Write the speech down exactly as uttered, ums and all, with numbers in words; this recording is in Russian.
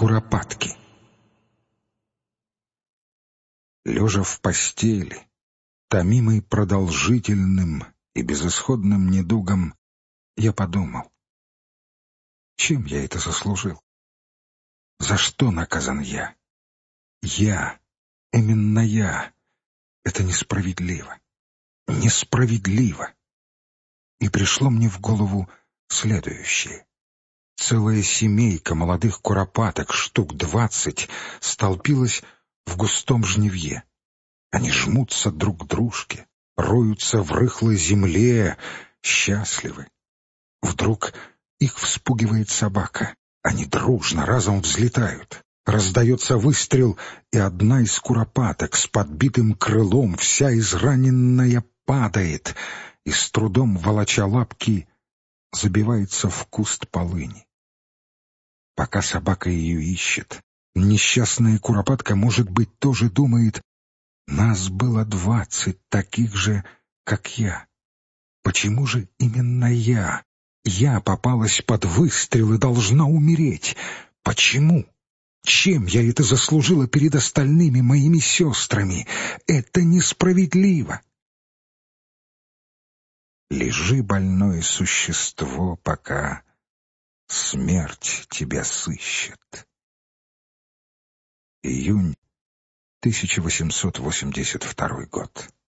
Куропатки. Лежа в постели, томимый продолжительным и безысходным недугом, я подумал, чем я это заслужил? За что наказан я? Я, именно я. Это несправедливо. Несправедливо. И пришло мне в голову следующее. Целая семейка молодых куропаток, штук двадцать, столпилась в густом жнивье. Они жмутся друг к дружке, роются в рыхлой земле, счастливы. Вдруг их вспугивает собака. Они дружно разом взлетают. Раздается выстрел, и одна из куропаток с подбитым крылом, вся израненная, падает и, с трудом волоча лапки, забивается в куст полыни. Пока собака ее ищет, несчастная куропатка, может быть, тоже думает: нас было двадцать таких же, как я. Почему же именно я? Я попалась под выстрел и должна умереть. Почему? Чем я это заслужила перед остальными моими сестрами? Это несправедливо. Лежи, больное существо, пока смерть тебя сыщет. Июнь тысяча восемьсот восемьдесят второй год.